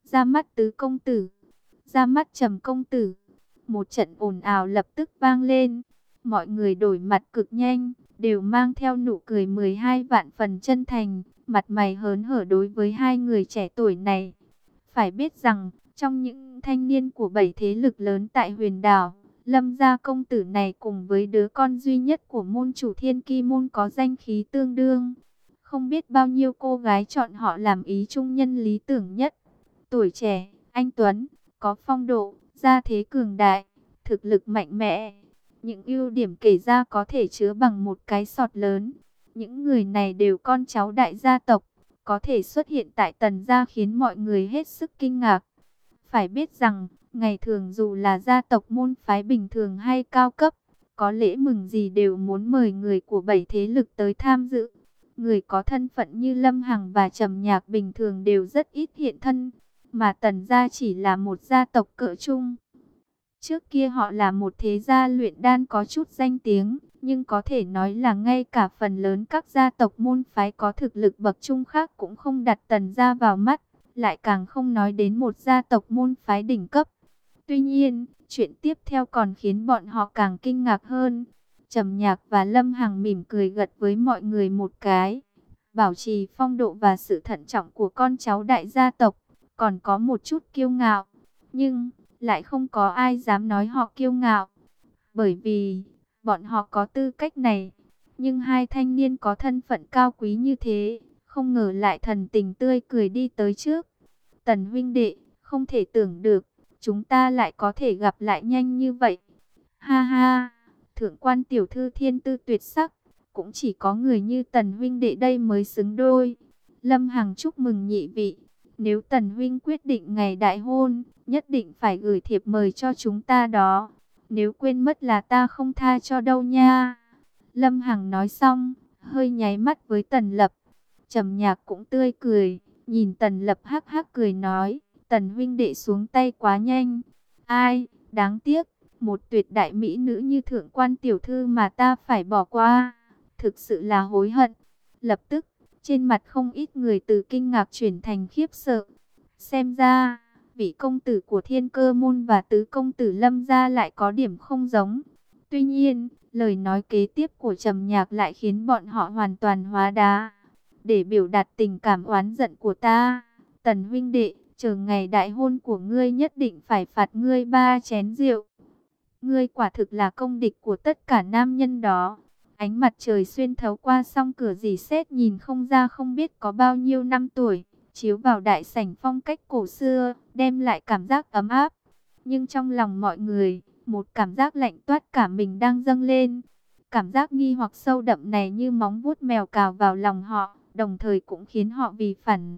Ra mắt tứ công tử, ra mắt Trầm công tử. Một trận ồn ào lập tức vang lên. Mọi người đổi mặt cực nhanh, đều mang theo nụ cười mười hai vạn phần chân thành, mặt mày hớn hở đối với hai người trẻ tuổi này. Phải biết rằng, trong những thanh niên của bảy thế lực lớn tại Huyền Đảo, Lâm gia công tử này cùng với đứa con duy nhất của môn chủ Thiên Ki môn có danh khí tương đương. Không biết bao nhiêu cô gái chọn họ làm ý trung nhân lý tưởng nhất. Tuổi trẻ, anh tuấn, có phong độ, gia thế cường đại, thực lực mạnh mẽ. Những ưu điểm kể ra có thể chứa bằng một cái sọt lớn. Những người này đều con cháu đại gia tộc, có thể xuất hiện tại Tần gia khiến mọi người hết sức kinh ngạc. Phải biết rằng, ngày thường dù là gia tộc môn phái bình thường hay cao cấp, có lễ mừng gì đều muốn mời người của bảy thế lực tới tham dự. Người có thân phận như Lâm Hằng và Trầm Nhạc bình thường đều rất ít hiện thân, mà Tần gia chỉ là một gia tộc cỡ trung. Trước kia họ là một thế gia luyện đan có chút danh tiếng, nhưng có thể nói là ngay cả phần lớn các gia tộc môn phái có thực lực bậc trung khác cũng không đặt Tần gia vào mắt, lại càng không nói đến một gia tộc môn phái đỉnh cấp. Tuy nhiên, chuyện tiếp theo còn khiến bọn họ càng kinh ngạc hơn. Trầm Nhạc và Lâm Hằng mỉm cười gật với mọi người một cái, bảo trì phong độ và sự thận trọng của con cháu đại gia tộc, còn có một chút kiêu ngạo, nhưng lại không có ai dám nói họ kiêu ngạo, bởi vì bọn họ có tư cách này. Nhưng hai thanh niên có thân phận cao quý như thế, không ngờ lại thần tình tươi cười đi tới trước. Tần huynh đệ, không thể tưởng được, chúng ta lại có thể gặp lại nhanh như vậy. Ha ha, thượng quan tiểu thư thiên tư tuyệt sắc, cũng chỉ có người như Tần huynh đệ đây mới xứng đôi. Lâm Hằng chúc mừng nhị vị, nếu Tần huynh quyết định ngày đại hôn, nhất định phải gửi thiệp mời cho chúng ta đó. Nếu quên mất là ta không tha cho đâu nha. Lâm Hằng nói xong, hơi nháy mắt với Tần Lập. Trầm Nhạc cũng tươi cười, nhìn Tần Lập hắc hắc cười nói, Tần huynh đệ xuống tay quá nhanh. Ai, đáng tiếc, một tuyệt đại mỹ nữ như thượng quan tiểu thư mà ta phải bỏ qua. Thực sự là hối hận. Lập tức, trên mặt không ít người từ kinh ngạc chuyển thành khiếp sợ. Xem ra, vị công tử của Thiên Cơ môn và tứ công tử Lâm gia lại có điểm không giống. Tuy nhiên, lời nói kế tiếp của Trầm Nhạc lại khiến bọn họ hoàn toàn hóa đá. Để biểu đạt tình cảm oán giận của ta, Tần huynh đệ, chờ ngày đại hôn của ngươi nhất định phải phạt ngươi ba chén rượu. Ngươi quả thực là công địch của tất cả nam nhân đó. Ánh mặt trời xuyên thấu qua song cửa rỉ sét nhìn không ra không biết có bao nhiêu năm tuổi, chiếu vào đại sảnh phong cách cổ xưa, đem lại cảm giác ấm áp. Nhưng trong lòng mọi người, một cảm giác lạnh toát cả mình đang dâng lên. Cảm giác nghi hoặc sâu đậm này như móng vuốt mèo cào vào lòng họ, đồng thời cũng khiến họ vì phản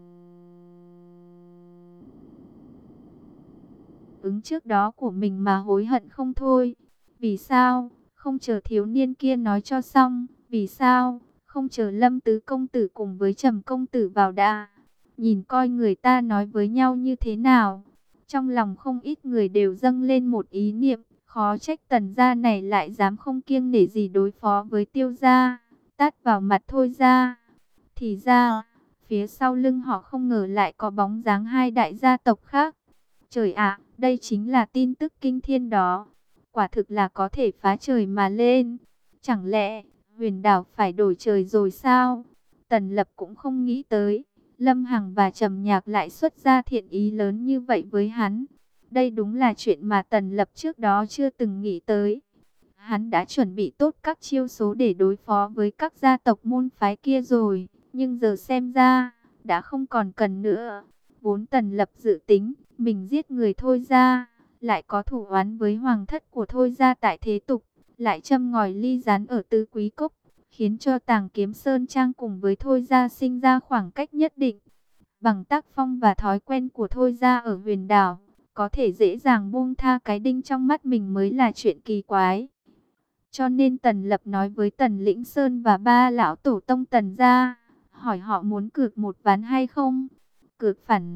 ứng trước đó của mình mà hối hận không thôi. Vì sao không chờ thiếu niên kia nói cho xong? Vì sao không chờ Lâm tứ công tử cùng với Trầm công tử vào đã? Nhìn coi người ta nói với nhau như thế nào. Trong lòng không ít người đều dâng lên một ý niệm, khó trách Tần gia này lại dám không kiêng nể gì đối phó với Tiêu gia, tát vào mặt Thôi gia. Thì ra, phía sau lưng họ không ngờ lại có bóng dáng hai đại gia tộc khác. Trời ạ, đây chính là tin tức kinh thiên đó. Quả thực là có thể phá trời mà lên. Chẳng lẽ Huyền Đảo phải đổi trời rồi sao? Tần Lập cũng không nghĩ tới Lâm Hằng và Trầm Nhạc lại xuất ra thiện ý lớn như vậy với hắn. Đây đúng là chuyện mà Tần Lập trước đó chưa từng nghĩ tới. Hắn đã chuẩn bị tốt các chiêu số để đối phó với các gia tộc môn phái kia rồi, nhưng giờ xem ra đã không còn cần nữa. Vốn Tần Lập dự tính mình giết người Thôi gia, lại có thủ oán với hoàng thất của Thôi gia tại thế tục, lại châm ngòi ly gián ở Tứ Quý Cốc, khiến cho Tàng Kiếm Sơn Trang cùng với Thôi gia sinh ra khoảng cách nhất định. Bằng tác phong và thói quen của Thôi gia ở Huyền Đảo, có thể dễ dàng buông tha cái đinh trong mắt mình mới là chuyện kỳ quái. Cho nên Tần Lập nói với Tần Lĩnh Sơn và ba lão tổ tông Tần gia, hỏi họ muốn cược một ván hay không. Cược phản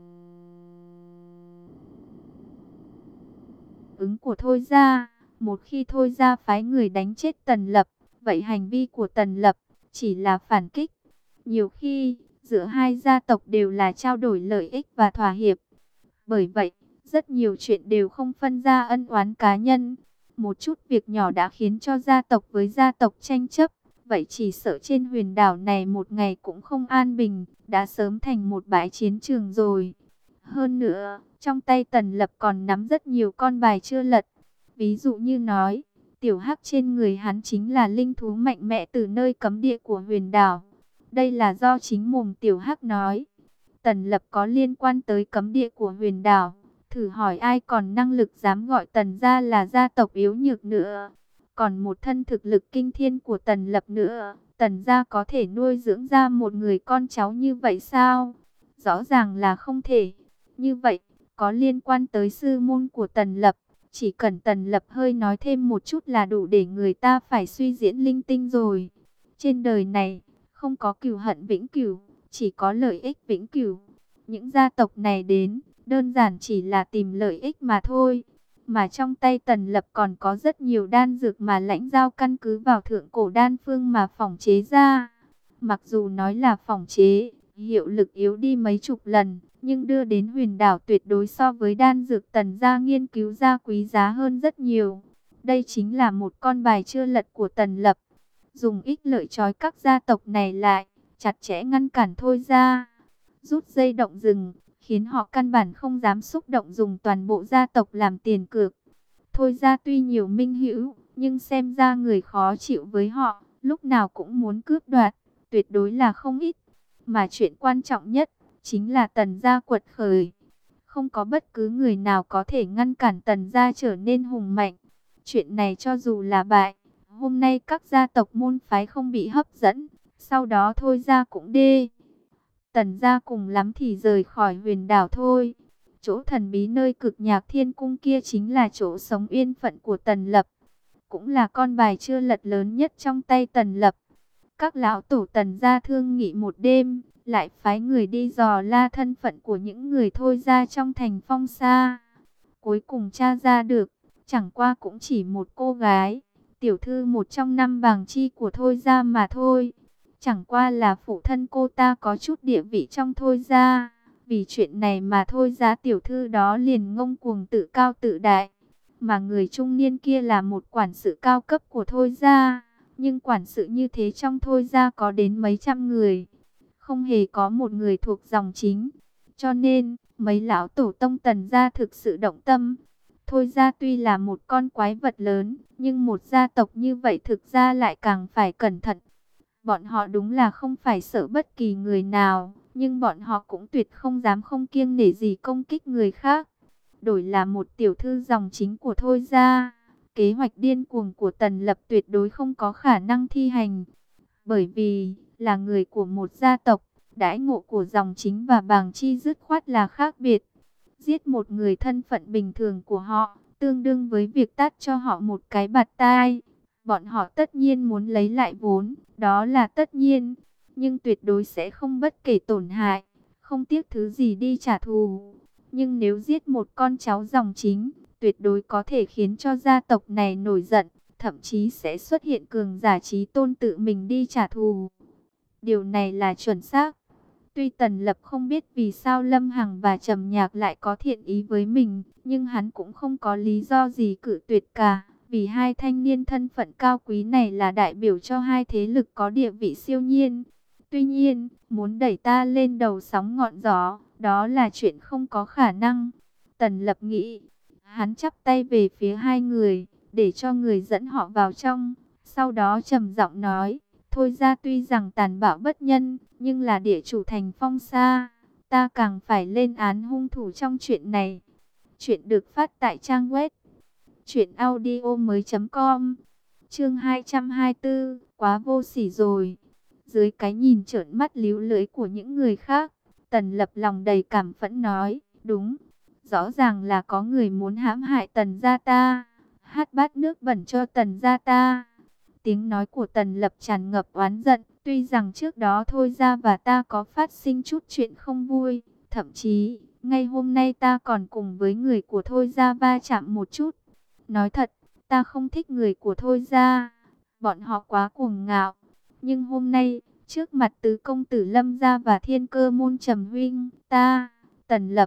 ứng của Thôi gia, một khi Thôi gia phái người đánh chết Tần Lập, vậy hành vi của Tần Lập chỉ là phản kích. Nhiều khi, giữa hai gia tộc đều là trao đổi lợi ích và thỏa hiệp, Bởi vậy, rất nhiều chuyện đều không phân ra ân oán cá nhân. Một chút việc nhỏ đã khiến cho gia tộc với gia tộc tranh chấp. Vậy chỉ sợ trên huyền đảo này một ngày cũng không an bình, đã sớm thành một bãi chiến trường rồi. Hơn nữa, trong tay Tần Lập còn nắm rất nhiều con bài chưa lật. Ví dụ như nói, tiểu hắc trên người hắn chính là linh thú mạnh mẽ từ nơi cấm địa của huyền đảo. Đây là do chính mồm tiểu hắc nói. Tần Lập có liên quan tới cấm địa của huyền đảo. Thử hỏi ai còn năng lực dám gọi Tần gia là gia tộc yếu nhược nữa. Còn một thân thực lực kinh thiên của Tần Lập nữa. Tần gia có thể nuôi dưỡng ra một người con cháu như vậy sao? Rõ ràng là không thể. Như vậy, có liên quan tới sư môn của Tần Lập. Chỉ cần Tần Lập hơi nói thêm một chút là đủ để người ta phải suy diễn linh tinh rồi. Trên đời này, không có cừu hận vĩnh cửu, chỉ có lợi ích vĩnh cửu. Những gia tộc này đến, đơn giản chỉ là tìm lợi ích mà thôi. Mà trong tay Tần Lập còn có rất nhiều đan dược mà lãnh giao căn cứ vào thượng cổ đan phương mà phỏng chế ra. Mặc dù nói là phỏng chế, hiệu lực yếu đi mấy chục lần, nhưng đưa đến huyền đảo tuyệt đối so với đan dược Tần gia nghiên cứu ra quý giá hơn rất nhiều. Đây chính là một con bài chưa lật của Tần Lập. Dùng ích lợi trói các gia tộc này lại, chặt chẽ ngăn cản Thôi gia. Rút dây động rừng, khiến họ căn bản không dám xúc động dùng toàn bộ gia tộc làm tiền cược. Thôi gia tuy nhiều minh hữu, nhưng xem ra người khó chịu với họ, lúc nào cũng muốn cướp đoạt, tuyệt đối là không ít. Mà chuyện quan trọng nhất, chính là Tần gia quật khởi. Không có bất cứ người nào có thể ngăn cản Tần gia trở nên hùng mạnh. Chuyện này cho dù là bại, hôm nay các gia tộc môn phái không bị hấp dẫn, sau đó Thôi gia cũng đê. Tần gia cùng lắm thì rời khỏi huyền đảo thôi. Chỗ thần bí nơi cực nhạc thiên cung kia chính là chỗ sống yên phận của Tần Lập. Cũng là con bài chưa lật lớn nhất trong tay Tần Lập. Các lão tổ Tần gia thương nghị một đêm, lại phái người đi dò la thân phận của những người Thôi gia trong thành Phong Sa. Cuối cùng tra ra được, chẳng qua cũng chỉ một cô gái, tiểu thư một trong năm bàng chi của Thôi gia mà thôi. Chẳng qua là phụ thân cô ta có chút địa vị trong Thôi gia. Vì chuyện này mà Thôi gia tiểu thư đó liền ngông cuồng tự cao tự đại. Mà người trung niên kia là một quản sự cao cấp của Thôi gia. Nhưng quản sự như thế trong Thôi gia có đến mấy trăm người. Không hề có một người thuộc dòng chính. Cho nên, mấy lão tổ tông Tần gia thực sự động tâm. Thôi gia tuy là một con quái vật lớn, nhưng một gia tộc như vậy thực ra lại càng phải cẩn thận. Bọn họ đúng là không phải sợ bất kỳ người nào, nhưng bọn họ cũng tuyệt không dám không kiêng nể gì công kích người khác. Đổi là một tiểu thư dòng chính của Thôi gia, kế hoạch điên cuồng của Tần Lập tuyệt đối không có khả năng thi hành. Bởi vì, là người của một gia tộc, đãi ngộ của dòng chính và bàng chi dứt khoát là khác biệt. Giết một người thân phận bình thường của họ, tương đương với việc tát cho họ một cái bạt tai. Bọn họ tất nhiên muốn lấy lại vốn, đó là tất nhiên, nhưng tuyệt đối sẽ không bất kể tổn hại, không tiếc thứ gì đi trả thù. Nhưng nếu giết một con cháu dòng chính, tuyệt đối có thể khiến cho gia tộc này nổi giận, thậm chí sẽ xuất hiện cường giả chí tôn tự mình đi trả thù. Điều này là chuẩn xác. Tuy Tần Lập không biết vì sao Lâm Hằng và Trầm Nhạc lại có thiện ý với mình, nhưng hắn cũng không có lý do gì cự tuyệt cả. Vì hai thanh niên thân phận cao quý này là đại biểu cho hai thế lực có địa vị siêu nhiên. Tuy nhiên, muốn đẩy ta lên đầu sóng ngọn gió, đó là chuyện không có khả năng. Tần Lập nghĩ, hắn chắp tay về phía hai người, để cho người dẫn họ vào trong. Sau đó trầm giọng nói, Thôi gia tuy rằng tàn bạo bất nhân, nhưng là địa chủ thành Phong Sa. Ta càng phải lên án hung thủ trong chuyện này. Chuyện được phát tại trang web chuyện audio mới chấm com. Chương hai trăm hai mươi tư, quá vô sỉ rồi. Dưới cái nhìn trợn mắt líu lưỡi của những người khác, Tần Lập lòng đầy cảm phẫn nói, đúng, rõ ràng là có người muốn hãm hại Tần gia ta, hát bát nước bẩn cho Tần gia ta. Tiếng nói của Tần Lập tràn ngập oán giận, tuy rằng trước đó Thôi gia và ta có phát sinh chút chuyện không vui, thậm chí, ngay hôm nay ta còn cùng với người của Thôi gia va chạm một chút. Nói thật, ta không thích người của Thôi gia, bọn họ quá cuồng ngạo. Nhưng hôm nay, trước mặt tứ công tử Lâm gia và Thiên Cơ môn Trầm huynh, ta, Tần Lập,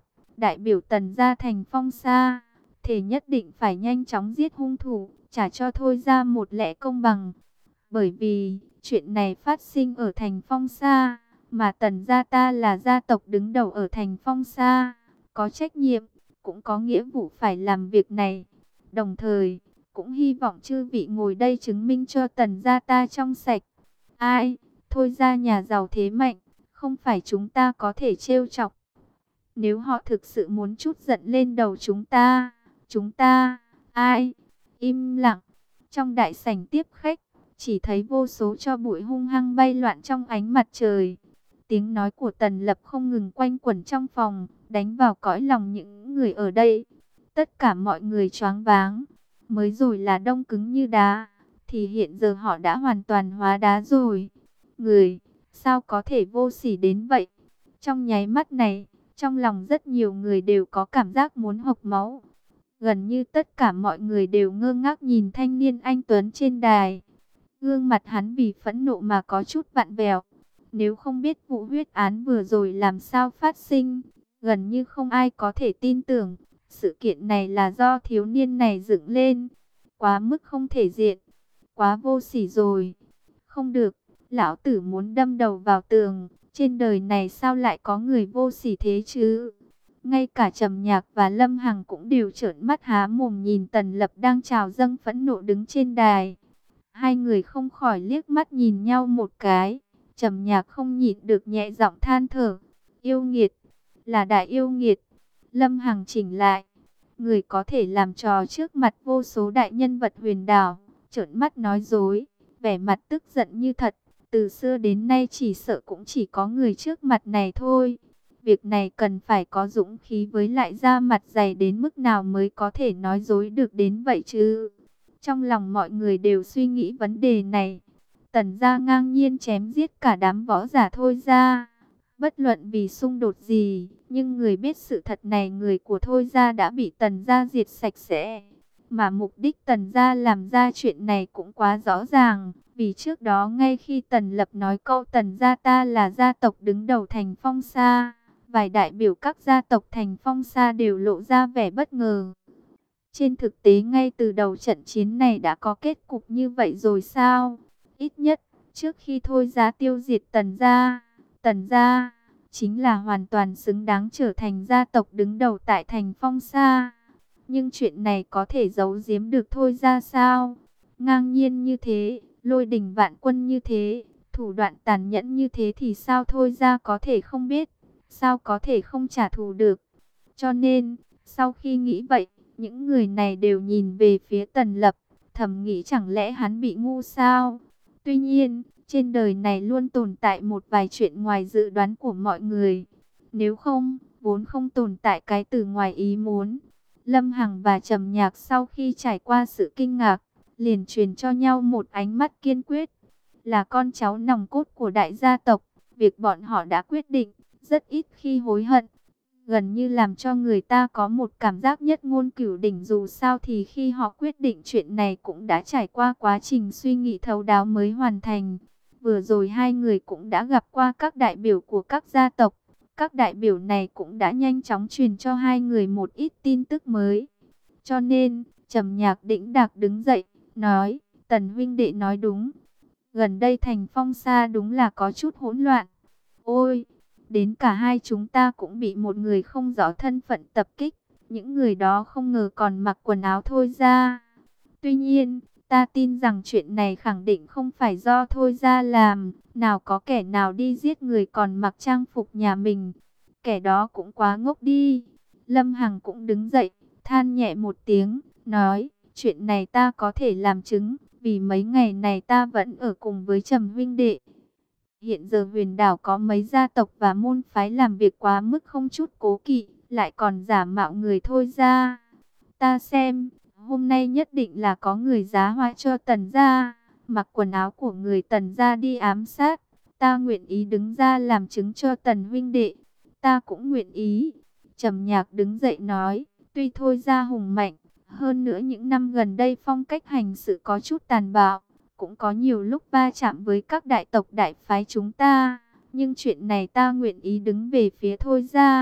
đại biểu Tần gia thành Phong Sa, thề nhất định phải nhanh chóng giết hung thủ, trả cho Thôi gia một lẽ công bằng. Bởi vì chuyện này phát sinh ở thành Phong Sa, mà Tần gia ta là gia tộc đứng đầu ở thành Phong Sa, có trách nhiệm, cũng có nghĩa vụ phải làm việc này. Đồng thời, cũng hy vọng chư vị ngồi đây chứng minh cho Tần gia ta trong sạch. Ai, Thôi gia nhà giàu thế mạnh, không phải chúng ta có thể trêu chọc. Nếu họ thực sự muốn trút giận lên đầu chúng ta, chúng ta, ai, im lặng. Trong đại sảnh tiếp khách, chỉ thấy vô số tro bụi hung hăng bay loạn trong ánh mặt trời. Tiếng nói của Tần Lập không ngừng quanh quẩn trong phòng, đánh vào cõi lòng những người ở đây. Tất cả mọi người choáng váng, mới rồi là đông cứng như đá, thì hiện giờ họ đã hoàn toàn hóa đá rồi. Người, sao có thể vô sỉ đến vậy? Trong nháy mắt này, trong lòng rất nhiều người đều có cảm giác muốn hộc máu. Gần như tất cả mọi người đều ngơ ngác nhìn thanh niên anh tuấn trên đài. Gương mặt hắn vì phẫn nộ mà có chút vặn vẹo. Nếu không biết vụ huyết án vừa rồi làm sao phát sinh, gần như không ai có thể tin tưởng sự kiện này là do thiếu niên này dựng lên. Quá mức không thể diện, quá vô sỉ rồi. Không được, lão tử muốn đâm đầu vào tường. Trên đời này sao lại có người vô sỉ thế chứ? Ngay cả Trầm Nhạc và Lâm Hằng cũng đều trợn mắt há mồm nhìn Tần Lập đang trào dâng phẫn nộ đứng trên đài. Hai người không khỏi liếc mắt nhìn nhau một cái. Trầm Nhạc không nhịn được nhẹ giọng than thở. Yêu nghiệt, là đại yêu nghiệt. Lâm Hằng chỉnh lại. Người có thể làm trò trước mặt vô số đại nhân vật huyền đảo, trợn mắt nói dối, vẻ mặt tức giận như thật. Từ xưa đến nay chỉ sợ cũng chỉ có người trước mặt này thôi. Việc này cần phải có dũng khí với lại da mặt dày đến mức nào mới có thể nói dối được đến vậy chứ. Trong lòng mọi người đều suy nghĩ vấn đề này. Tần gia ngang nhiên chém giết cả đám võ giả Thôi gia. Bất luận vì xung đột gì, nhưng người biết sự thật này, người của Thôi gia đã bị Tần gia diệt sạch sẽ. Mà mục đích Tần gia làm ra chuyện này cũng quá rõ ràng. Vì trước đó ngay khi Tần Lập nói câu Tần gia ta là gia tộc đứng đầu thành Phong Sa, vài đại biểu các gia tộc thành Phong Sa đều lộ ra vẻ bất ngờ. Trên thực tế ngay từ đầu trận chiến này đã có kết cục như vậy rồi sao? Ít nhất, trước khi Thôi gia tiêu diệt Tần gia, Tần gia chính là hoàn toàn xứng đáng trở thành gia tộc đứng đầu tại thành Phong Sa. Nhưng chuyện này có thể giấu giếm được Thôi gia sao? Ngang nhiên như thế, lôi đình vạn quân như thế, thủ đoạn tàn nhẫn như thế thì sao Thôi gia có thể không biết, sao có thể không trả thù được. Cho nên, sau khi nghĩ vậy, những người này đều nhìn về phía Tần Lập, thầm nghĩ chẳng lẽ hắn bị ngu sao? Tuy nhiên, trên đời này luôn tồn tại một vài chuyện ngoài dự đoán của mọi người. Nếu không, vốn không tồn tại cái từ ngoài ý muốn. Lâm Hằng và Trầm Nhạc sau khi trải qua sự kinh ngạc, liền truyền cho nhau một ánh mắt kiên quyết. Là con cháu nòng cốt của đại gia tộc, việc bọn họ đã quyết định, rất ít khi hối hận. Gần như làm cho người ta có một cảm giác nhất ngôn cửu đỉnh, dù sao thì khi họ quyết định chuyện này cũng đã trải qua quá trình suy nghĩ thấu đáo mới hoàn thành. Vừa rồi hai người cũng đã gặp qua các đại biểu của các gia tộc. Các đại biểu này cũng đã nhanh chóng truyền cho hai người một ít tin tức mới. Cho nên, Trầm Nhạc đĩnh đạc đứng dậy, nói, Tần huynh đệ nói đúng. Gần đây thành Phong Sa đúng là có chút hỗn loạn. Ôi, đến cả hai chúng ta cũng bị một người không rõ thân phận tập kích. Những người đó không ngờ còn mặc quần áo Thôi gia. Tuy nhiên, ta tin rằng chuyện này khẳng định không phải do Thôi gia làm. Nào có kẻ nào đi giết người còn mặc trang phục nhà mình. Kẻ đó cũng quá ngốc đi. Lâm Hằng cũng đứng dậy, than nhẹ một tiếng, nói, chuyện này ta có thể làm chứng. Vì mấy ngày này ta vẫn ở cùng với Trầm huynh đệ. Hiện giờ huyền đảo có mấy gia tộc và môn phái làm việc quá mức không chút cố kỵ, lại còn giả mạo người Thôi gia. Ta xem, hôm nay nhất định là có người giá họa cho Tần gia, mặc quần áo của người Tần gia đi ám sát. Ta nguyện ý đứng ra làm chứng cho Tần huynh đệ. Ta cũng nguyện ý. Trầm Nhạc đứng dậy nói, tuy Thôi gia hùng mạnh, hơn nữa những năm gần đây phong cách hành sự có chút tàn bạo, cũng có nhiều lúc va chạm với các đại tộc đại phái chúng ta. Nhưng chuyện này ta nguyện ý đứng về phía Thôi gia.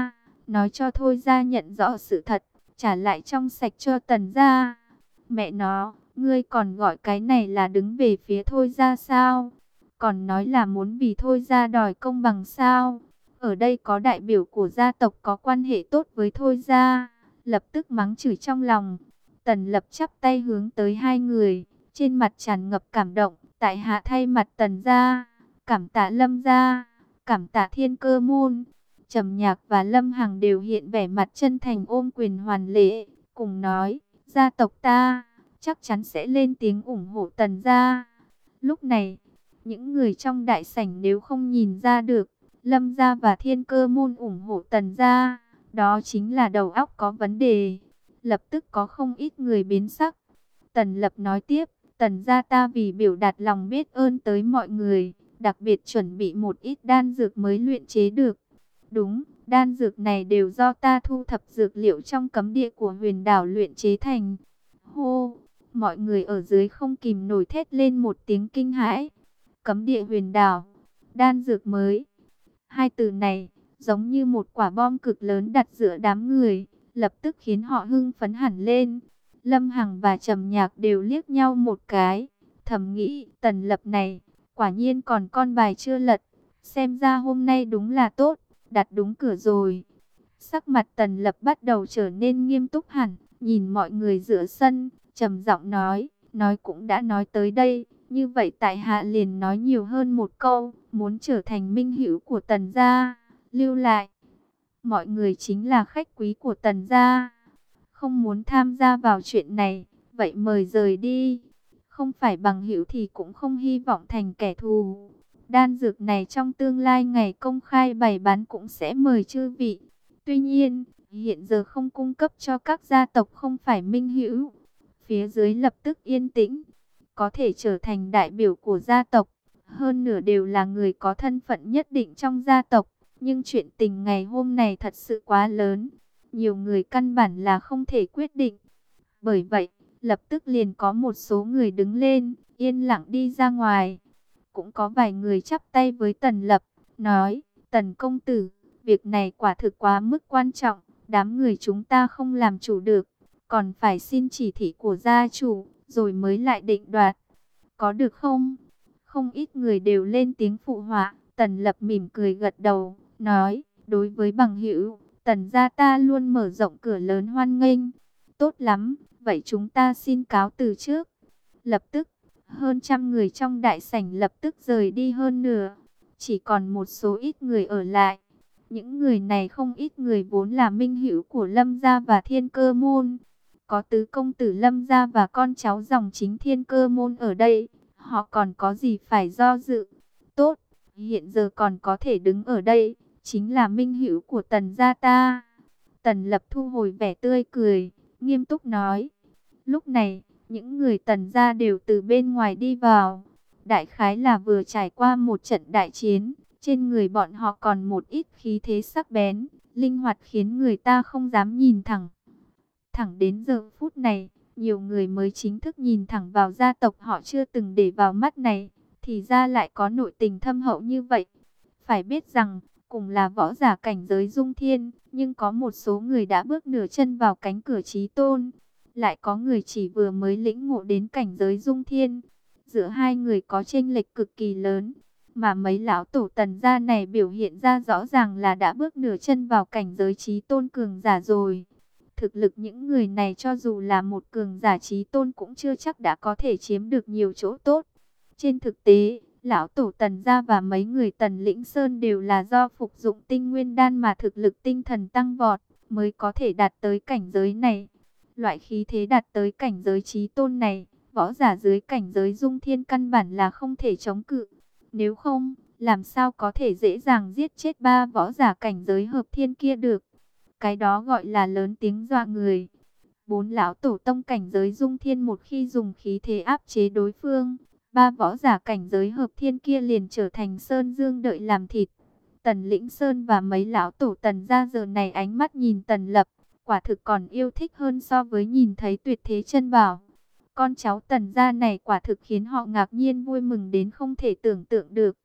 nói cho Thôi Gia nhận rõ sự thật, trả lại trong sạch cho Tần gia. Mẹ nó, ngươi còn gọi cái này là đứng về phía Thôi Gia sao? Còn nói là muốn vì Thôi Gia đòi công bằng sao? Ở đây có đại biểu của gia tộc có quan hệ tốt với Thôi Gia, lập tức mắng chửi trong lòng. Tần Lập chắp tay hướng tới hai người, trên mặt tràn ngập cảm động. Tại hạ thay mặt Tần gia, cảm tạ Lâm gia, cảm tạ Thiên Cơ môn. Trầm Nhạc và Lâm Hằng đều hiện vẻ mặt chân thành ôm quyền hoàn lễ, cùng nói, gia tộc ta chắc chắn sẽ lên tiếng ủng hộ Tần gia. Lúc này, những người trong đại sảnh nếu không nhìn ra được, Lâm gia và Thiên Cơ môn ủng hộ Tần gia, đó chính là đầu óc có vấn đề. Lập tức có không ít người biến sắc. Tần Lập nói tiếp, Tần gia ta vì biểu đạt lòng biết ơn tới mọi người, đặc biệt chuẩn bị một ít đan dược mới luyện chế được. Đúng, đan dược này đều do ta thu thập dược liệu trong cấm địa của huyền đảo luyện chế thành. Hô, mọi người ở dưới không kìm nổi thét lên một tiếng kinh hãi. Cấm địa huyền đảo, đan dược mới. Hai từ này, giống như một quả bom cực lớn đặt giữa đám người, lập tức khiến họ hưng phấn hẳn lên. Lâm Hằng và Trầm Nhạc đều liếc nhau một cái, thầm nghĩ, Tần Lập này, quả nhiên còn con bài chưa lật, xem ra hôm nay đúng là tốt, đặt đúng cửa rồi. Sắc mặt Tần Lập bắt đầu trở nên nghiêm túc hẳn, nhìn mọi người giữa sân, trầm giọng nói, nói cũng đã nói tới đây, như vậy tại hạ liền nói nhiều hơn một câu, muốn trở thành minh hữu của Tần gia, lưu lại. Mọi người chính là khách quý của Tần gia, không muốn tham gia vào chuyện này, vậy mời rời đi. Không phải bằng hữu thì cũng không hy vọng thành kẻ thù. Đan dược này trong tương lai ngày công khai bày bán cũng sẽ mời chư vị. Tuy nhiên, hiện giờ không cung cấp cho các gia tộc không phải minh hữu. Phía dưới lập tức yên tĩnh, có thể trở thành đại biểu của gia tộc. Hơn nửa đều là người có thân phận nhất định trong gia tộc. Nhưng chuyện tình ngày hôm này thật sự quá lớn. Nhiều người căn bản là không thể quyết định. Bởi vậy, lập tức liền có một số người đứng lên, yên lặng đi ra ngoài. Cũng có vài người chắp tay với Tần Lập, nói, Tần công tử, việc này quả thực quá mức quan trọng, đám người chúng ta không làm chủ được, còn phải xin chỉ thị của gia chủ, rồi mới lại định đoạt. Có được không? Không ít người đều lên tiếng phụ họa. Tần Lập mỉm cười gật đầu, nói, đối với bằng hữu, Tần gia ta luôn mở rộng cửa lớn hoan nghênh. Tốt lắm, vậy chúng ta xin cáo từ trước. Lập tức, hơn trăm người trong đại sảnh lập tức rời đi hơn nửa. Chỉ còn một số ít người ở lại. Những người này không ít người vốn là minh hữu của Lâm gia và Thiên Cơ môn. Có tứ công tử Lâm gia và con cháu dòng chính Thiên Cơ môn ở đây. Họ còn có gì phải do dự. Tốt, hiện giờ còn có thể đứng ở đây, chính là minh hữu của Tần gia ta. Tần Lập thu hồi vẻ tươi cười, nghiêm túc nói. Lúc này, những người Tần gia đều từ bên ngoài đi vào. Đại khái là vừa trải qua một trận đại chiến, trên người bọn họ còn một ít khí thế sắc bén, linh hoạt khiến người ta không dám nhìn thẳng. Thẳng đến giờ phút này, nhiều người mới chính thức nhìn thẳng vào gia tộc họ chưa từng để vào mắt này, thì ra lại có nội tình thâm hậu như vậy. Phải biết rằng, cùng là võ giả cảnh giới dung thiên, nhưng có một số người đã bước nửa chân vào cánh cửa chí tôn, lại có người chỉ vừa mới lĩnh ngộ đến cảnh giới dung thiên. Giữa hai người có chênh lệch cực kỳ lớn, mà mấy lão tổ Tần gia này biểu hiện ra rõ ràng là đã bước nửa chân vào cảnh giới chí tôn cường giả rồi. Thực lực những người này cho dù là một cường giả chí tôn cũng chưa chắc đã có thể chiếm được nhiều chỗ tốt. Trên thực tế, lão tổ Tần gia và mấy người Tần Lĩnh Sơn đều là do phục dụng tinh nguyên đan mà thực lực tinh thần tăng vọt, mới có thể đạt tới cảnh giới này. Loại khí thế đạt tới cảnh giới chí tôn này, võ giả dưới cảnh giới dung thiên căn bản là không thể chống cự. Nếu không, làm sao có thể dễ dàng giết chết ba võ giả cảnh giới hợp thiên kia được. Cái đó gọi là lớn tiếng dọa người. Bốn lão tổ tông cảnh giới dung thiên một khi dùng khí thế áp chế đối phương, ba võ giả cảnh giới hợp thiên kia liền trở thành sơn dương đợi làm thịt. Tần Lĩnh Sơn và mấy lão tổ Tần gia giờ này ánh mắt nhìn Tần Lập, quả thực còn yêu thích hơn so với nhìn thấy tuyệt thế chân bảo. Con cháu Tần gia này quả thực khiến họ ngạc nhiên vui mừng đến không thể tưởng tượng được.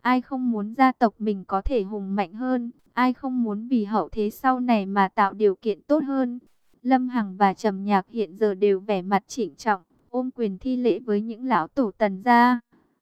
Ai không muốn gia tộc mình có thể hùng mạnh hơn, ai không muốn vì hậu thế sau này mà tạo điều kiện tốt hơn. Lâm Hằng và Trầm Nhạc hiện giờ đều vẻ mặt trịnh trọng, ôm quyền thi lễ với những lão tổ Tần gia.